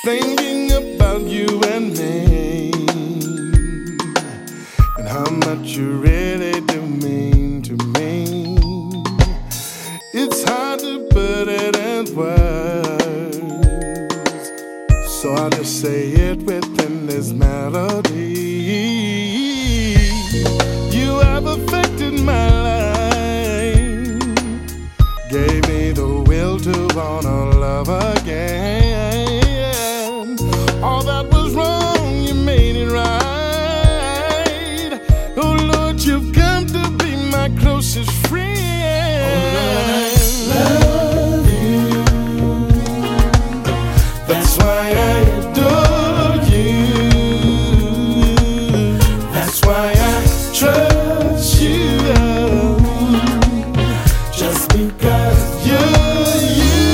thinking about you and me, and how much you really do mean to me. It's hard to put it in words, so I'll just say it within this melody. You have affected my life, gave me the will to wanna love again. All that was wrong, you made it right. Oh Lord, you've come to be my closest friend. Oh Lord, I love you. That's why I adore you. That's why I trust you. Just because you're you.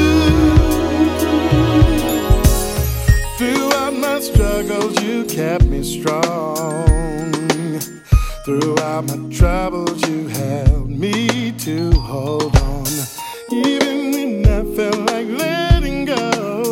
Throughout my struggles, you kept me strong. Throughout my troubles, you held me to hold on. Even when I felt like letting go,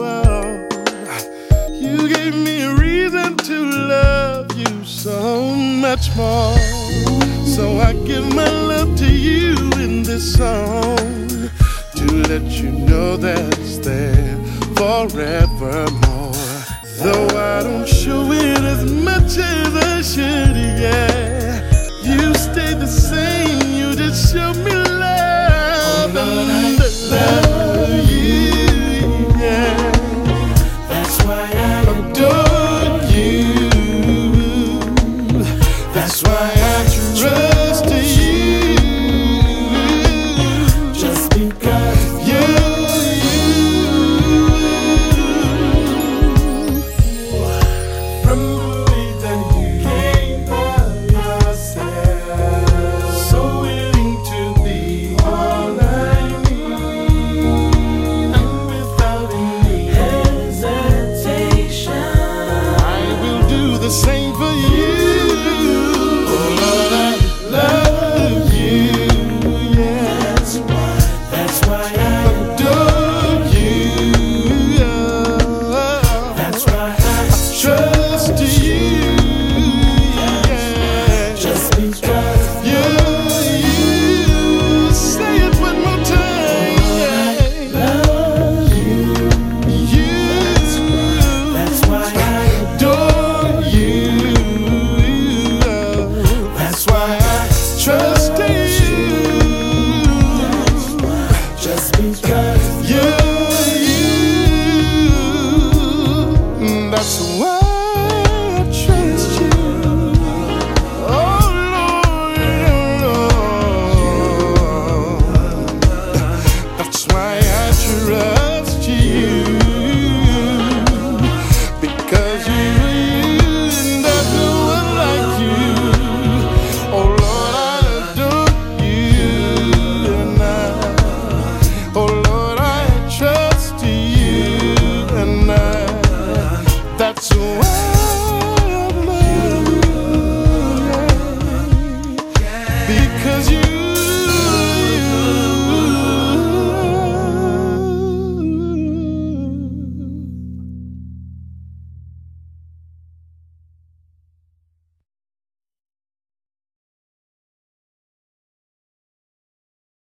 you gave me a reason to love you so much more. So I give my love to you in this song, to let you know that it's there forevermore. Though I don't show it as much as I should, yeah, you stay the same.